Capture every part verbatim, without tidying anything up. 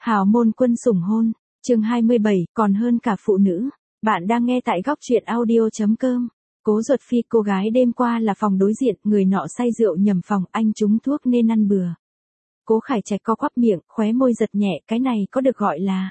Hào môn quân sủng hôn, chương hai mươi bảy, còn hơn cả phụ nữ. Bạn đang nghe tại góc truyện audio.com. Cố Duật Phi, cô gái đêm qua là phòng đối diện, người nọ say rượu nhầm phòng, anh trúng thuốc nên ăn bừa. Cố Khải Trạch co quắp miệng, khóe môi giật nhẹ, cái này có được gọi là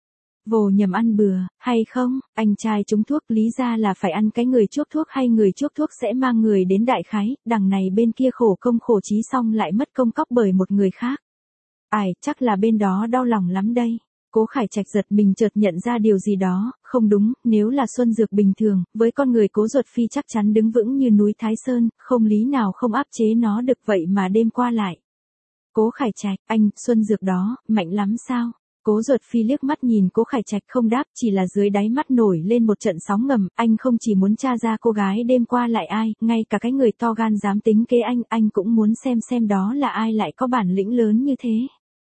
vồ nhầm ăn bừa, hay không? Anh trai trúng thuốc lý ra là phải ăn cái người chuốc thuốc hay người chuốc thuốc sẽ mang người đến đại khái, đằng này bên kia khổ công khổ trí xong lại mất công cóc bởi một người khác. Ai, chắc là bên đó đau lòng lắm đây. Cố Khải Trạch giật mình chợt nhận ra điều gì đó, không đúng, nếu là Xuân Dược bình thường, với con người Cố Duật Phi chắc chắn đứng vững như núi Thái Sơn, không lý nào không áp chế nó được vậy mà đêm qua lại. Cố Khải Trạch, anh, Xuân Dược đó, mạnh lắm sao? Cố Duật Phi liếc mắt nhìn Cố Khải Trạch không đáp, chỉ là dưới đáy mắt nổi lên một trận sóng ngầm, anh không chỉ muốn tra ra cô gái đêm qua lại ai, ngay cả cái người to gan dám tính kế anh, anh cũng muốn xem xem đó là ai lại có bản lĩnh lớn như thế.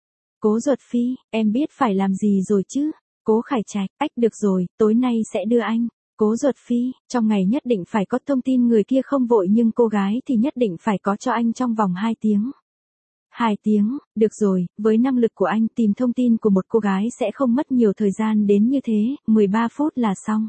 Cố Duật Phi, em biết phải làm gì rồi chứ? Cố Khải Trạch, ách được rồi, tối nay sẽ đưa anh. Cố Duật Phi, trong ngày nhất định phải có thông tin người kia không vội nhưng cô gái thì nhất định phải có cho anh trong vòng hai tiếng. Hai tiếng, được rồi, với năng lực của anh tìm thông tin của một cô gái sẽ không mất nhiều thời gian đến như thế, mười ba phút là xong.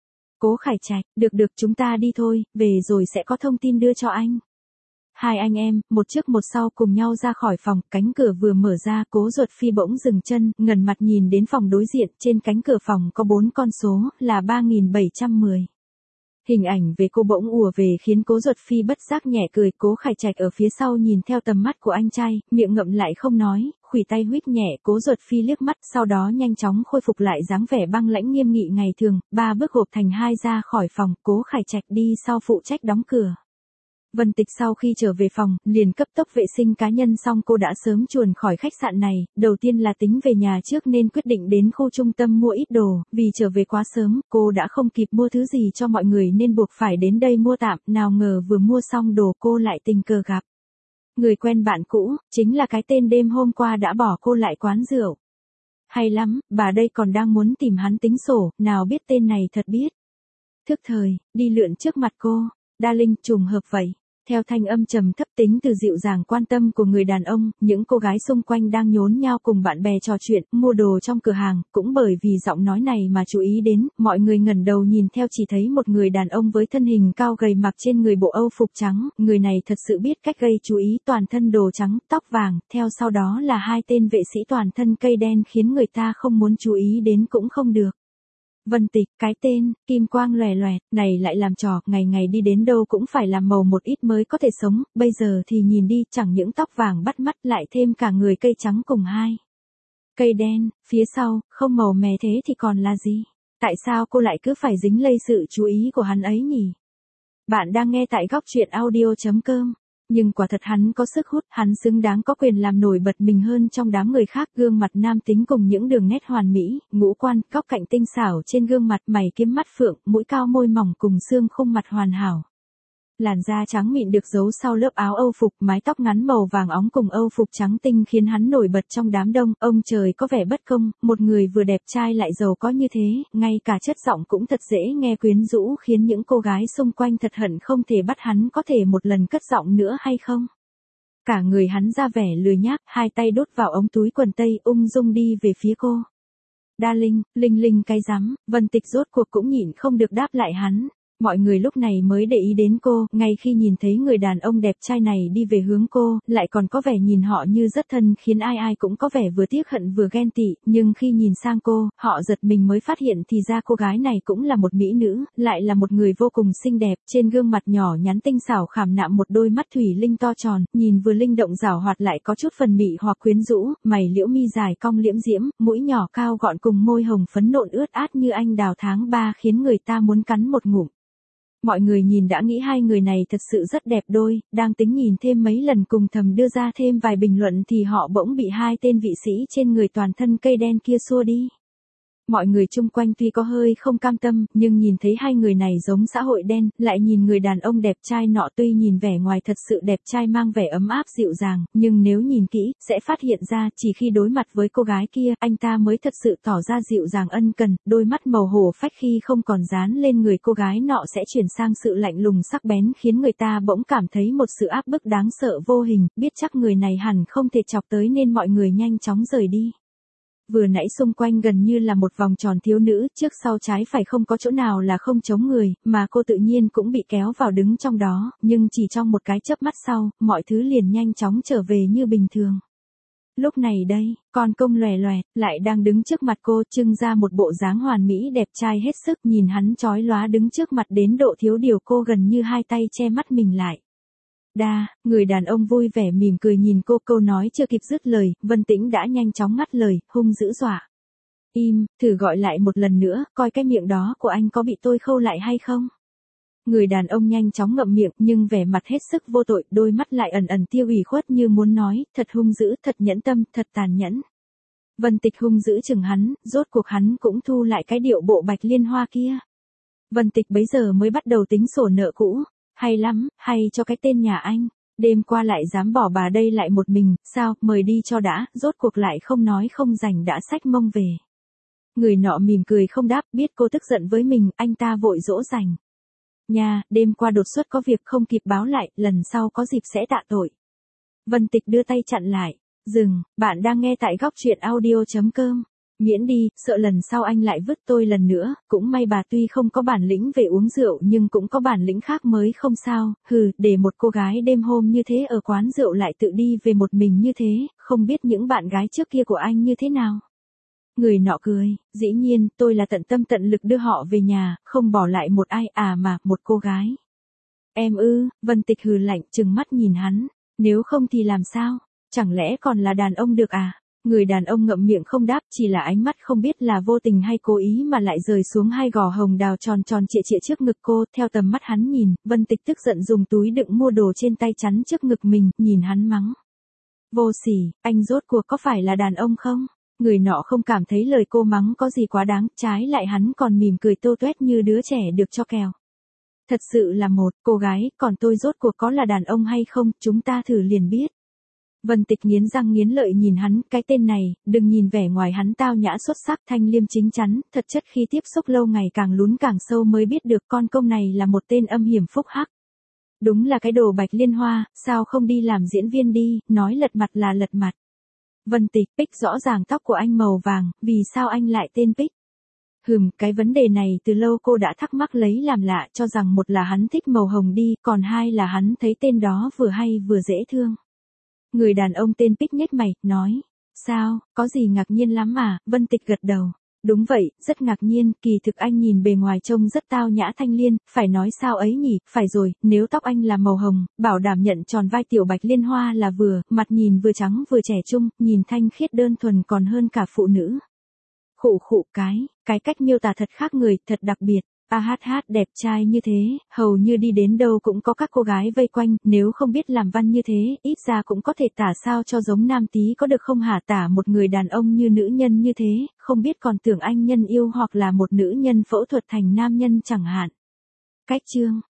Cố Khải Trạch, được được chúng ta đi thôi, về rồi sẽ có thông tin đưa cho anh. Hai anh em, một trước một sau cùng nhau ra khỏi phòng, cánh cửa vừa mở ra, Cố Duật Phi bỗng dừng chân, ngẩng mặt nhìn đến phòng đối diện, trên cánh cửa phòng có bốn con số, là ba nghìn bảy trăm mười. Hình ảnh về cô bỗng ùa về khiến Cố Duật Phi bất giác nhẹ cười, Cố Khải Trạch ở phía sau nhìn theo tầm mắt của anh trai, miệng ngậm lại không nói, khuỷu tay huých nhẹ Cố Duật Phi liếc mắt, sau đó nhanh chóng khôi phục lại dáng vẻ băng lãnh nghiêm nghị ngày thường, ba bước gộp thành hai ra khỏi phòng, Cố Khải Trạch đi sau phụ trách đóng cửa. Vân Tịch sau khi trở về phòng, liền cấp tốc vệ sinh cá nhân xong cô đã sớm chuồn khỏi khách sạn này, đầu tiên là tính về nhà trước nên quyết định đến khu trung tâm mua ít đồ, vì trở về quá sớm, cô đã không kịp mua thứ gì cho mọi người nên buộc phải đến đây mua tạm, nào ngờ vừa mua xong đồ cô lại tình cờ gặp. Người quen bạn cũ, chính là cái tên đêm hôm qua đã bỏ cô lại quán rượu. Hay lắm, bà đây còn đang muốn tìm hắn tính sổ, nào biết tên này thật biết. Thức thời, đi lượn trước mặt cô, Đa Linh trùng hợp vậy. Theo thanh âm trầm thấp tính từ dịu dàng quan tâm của người đàn ông, những cô gái xung quanh đang nhốn nhao cùng bạn bè trò chuyện, mua đồ trong cửa hàng, cũng bởi vì giọng nói này mà chú ý đến, mọi người ngẩng đầu nhìn theo chỉ thấy một người đàn ông với thân hình cao gầy mặc trên người bộ âu phục trắng, người này thật sự biết cách gây chú ý, toàn thân đồ trắng, tóc vàng, theo sau đó là hai tên vệ sĩ toàn thân cây đen khiến người ta không muốn chú ý đến cũng không được. Vân Tịch, cái tên, kim quang lòe lòe, này lại làm trò, ngày ngày đi đến đâu cũng phải làm màu một ít mới có thể sống, bây giờ thì nhìn đi, chẳng những tóc vàng bắt mắt lại thêm cả người cây trắng cùng hai. Cây đen, phía sau, không màu mè thế thì còn là gì? Tại sao cô lại cứ phải dính lây sự chú ý của hắn ấy nhỉ? Bạn đang nghe tại góc truyện audio.com. Nhưng quả thật hắn có sức hút, hắn xứng đáng có quyền làm nổi bật mình hơn trong đám người khác, gương mặt nam tính cùng những đường nét hoàn mỹ, ngũ quan, góc cạnh tinh xảo trên gương mặt, mày kiếm mắt phượng, mũi cao môi mỏng cùng xương khung mặt hoàn hảo. Làn da trắng mịn được giấu sau lớp áo âu phục, mái tóc ngắn màu vàng óng cùng âu phục trắng tinh khiến hắn nổi bật trong đám đông, ông trời có vẻ bất công, một người vừa đẹp trai lại giàu có như thế, ngay cả chất giọng cũng thật dễ nghe quyến rũ khiến những cô gái xung quanh thật hận không thể bắt hắn có thể một lần cất giọng nữa hay không. Cả người hắn ra vẻ lười nhác, hai tay đút vào ống túi quần tây ung dung đi về phía cô. Đa Linh, Linh Linh cái rắm, Vân Tịch rốt cuộc cũng nhịn không được đáp lại hắn. Mọi người lúc này mới để ý đến cô, ngay khi nhìn thấy người đàn ông đẹp trai này đi về hướng cô, lại còn có vẻ nhìn họ như rất thân khiến ai ai cũng có vẻ vừa tiếc hận vừa ghen tị, nhưng khi nhìn sang cô, họ giật mình mới phát hiện thì ra cô gái này cũng là một mỹ nữ, lại là một người vô cùng xinh đẹp, trên gương mặt nhỏ nhắn tinh xảo khảm nạm một đôi mắt thủy linh to tròn, nhìn vừa linh động giảo hoạt lại có chút phần mị hoặc quyến rũ, mày liễu mi dài cong liễm diễm, mũi nhỏ cao gọn cùng môi hồng phấn nộn ướt át như anh đào tháng ba khiến người ta muốn cắn một ngụm. Mọi người nhìn đã nghĩ hai người này thật sự rất đẹp đôi, đang tính nhìn thêm mấy lần cùng thầm đưa ra thêm vài bình luận thì họ bỗng bị hai tên vị sĩ trên người toàn thân cây đen kia xua đi. Mọi người chung quanh tuy có hơi không cam tâm, nhưng nhìn thấy hai người này giống xã hội đen, lại nhìn người đàn ông đẹp trai nọ tuy nhìn vẻ ngoài thật sự đẹp trai mang vẻ ấm áp dịu dàng, nhưng nếu nhìn kỹ, sẽ phát hiện ra chỉ khi đối mặt với cô gái kia, anh ta mới thật sự tỏ ra dịu dàng ân cần, đôi mắt màu hổ phách khi không còn dán lên người cô gái nọ sẽ chuyển sang sự lạnh lùng sắc bén khiến người ta bỗng cảm thấy một sự áp bức đáng sợ vô hình, biết chắc người này hẳn không thể chọc tới nên mọi người nhanh chóng rời đi. Vừa nãy xung quanh gần như là một vòng tròn thiếu nữ, trước sau trái phải không có chỗ nào là không chống người, mà cô tự nhiên cũng bị kéo vào đứng trong đó, nhưng chỉ trong một cái chớp mắt sau, mọi thứ liền nhanh chóng trở về như bình thường. Lúc này đây, con công lòe lòe, lại đang đứng trước mặt cô, trưng ra một bộ dáng hoàn mỹ đẹp trai hết sức, nhìn hắn chói lóa đứng trước mặt đến độ thiếu điều cô gần như hai tay che mắt mình lại. Đa, người đàn ông vui vẻ mỉm cười nhìn cô, câu nói chưa kịp dứt lời, Vân Tĩnh đã nhanh chóng ngắt lời, hung dữ dọa. Im, thử gọi lại một lần nữa, coi cái miệng đó của anh có bị tôi khâu lại hay không? Người đàn ông nhanh chóng ngậm miệng nhưng vẻ mặt hết sức vô tội, đôi mắt lại ẩn ẩn tiêu ủy khuất như muốn nói, thật hung dữ, thật nhẫn tâm, thật tàn nhẫn. Vân Tịch hung dữ chừng hắn, rốt cuộc hắn cũng thu lại cái điệu bộ Bạch Liên Hoa kia. Vân Tịch bấy giờ mới bắt đầu tính sổ nợ cũ. Hay lắm, hay cho cái tên nhà anh, đêm qua lại dám bỏ bà đây lại một mình, sao, mời đi cho đã, rốt cuộc lại không nói không rảnh đã xách mông về. Người nọ mỉm cười không đáp, biết cô tức giận với mình, anh ta vội dỗ dành. Nha, đêm qua đột xuất có việc không kịp báo lại, lần sau có dịp sẽ tạ tội. Vân Tịch đưa tay chặn lại, dừng, bạn đang nghe tại góc truyện audio.com. Miễn đi, sợ lần sau anh lại vứt tôi lần nữa, cũng may bà tuy không có bản lĩnh về uống rượu nhưng cũng có bản lĩnh khác mới không sao, hừ, để một cô gái đêm hôm như thế ở quán rượu lại tự đi về một mình như thế, không biết những bạn gái trước kia của anh như thế nào. Người nọ cười, dĩ nhiên, tôi là tận tâm tận lực đưa họ về nhà, không bỏ lại một ai à mà, một cô gái. Em ư, Vân Tịch hừ lạnh trừng mắt nhìn hắn, nếu không thì làm sao, chẳng lẽ còn là đàn ông được à? Người đàn ông ngậm miệng không đáp, chỉ là ánh mắt không biết là vô tình hay cố ý mà lại rời xuống hai gò hồng đào tròn tròn trịa trịa trước ngực cô, theo tầm mắt hắn nhìn, Vân Tịch tức giận dùng túi đựng mua đồ trên tay chắn trước ngực mình, nhìn hắn mắng. Vô sỉ, anh rốt cuộc có phải là đàn ông không? Người nọ không cảm thấy lời cô mắng có gì quá đáng, trái lại hắn còn mỉm cười tô toét như đứa trẻ được cho kèo. Thật sự là một, cô gái, còn tôi rốt cuộc có là đàn ông hay không, chúng ta thử liền biết. Vân Tịch nghiến răng nghiến lợi nhìn hắn, cái tên này, đừng nhìn vẻ ngoài hắn tao nhã xuất sắc thanh liêm chính chắn, thật chất khi tiếp xúc lâu ngày càng lún càng sâu mới biết được con công này là một tên âm hiểm phúc hắc. Đúng là cái đồ Bạch Liên Hoa, sao không đi làm diễn viên đi, nói lật mặt là lật mặt. Vân Tịch, Pích rõ ràng tóc của anh màu vàng, vì sao anh lại tên Pích? Hừm, cái vấn đề này từ lâu cô đã thắc mắc lấy làm lạ, cho rằng một là hắn thích màu hồng đi, còn hai là hắn thấy tên đó vừa hay vừa dễ thương. Người đàn ông tên Pích nhếch mày, nói, sao, có gì ngạc nhiên lắm à, Vân Tịch gật đầu. Đúng vậy, rất ngạc nhiên, kỳ thực anh nhìn bề ngoài trông rất tao nhã thanh liên, phải nói sao ấy nhỉ, phải rồi, nếu tóc anh là màu hồng, bảo đảm nhận tròn vai tiểu Bạch Liên Hoa là vừa, mặt nhìn vừa trắng vừa trẻ trung, nhìn thanh khiết đơn thuần còn hơn cả phụ nữ. Khụ khụ cái, cái cách miêu tả thật khác người, thật đặc biệt. A hát hát đẹp trai như thế, hầu như đi đến đâu cũng có các cô gái vây quanh, nếu không biết làm văn như thế, ít ra cũng có thể tả sao cho giống nam tí có được không hả, tả một người đàn ông như nữ nhân như thế, không biết còn tưởng anh nhân yêu hoặc là một nữ nhân phẫu thuật thành nam nhân chẳng hạn. Cách chương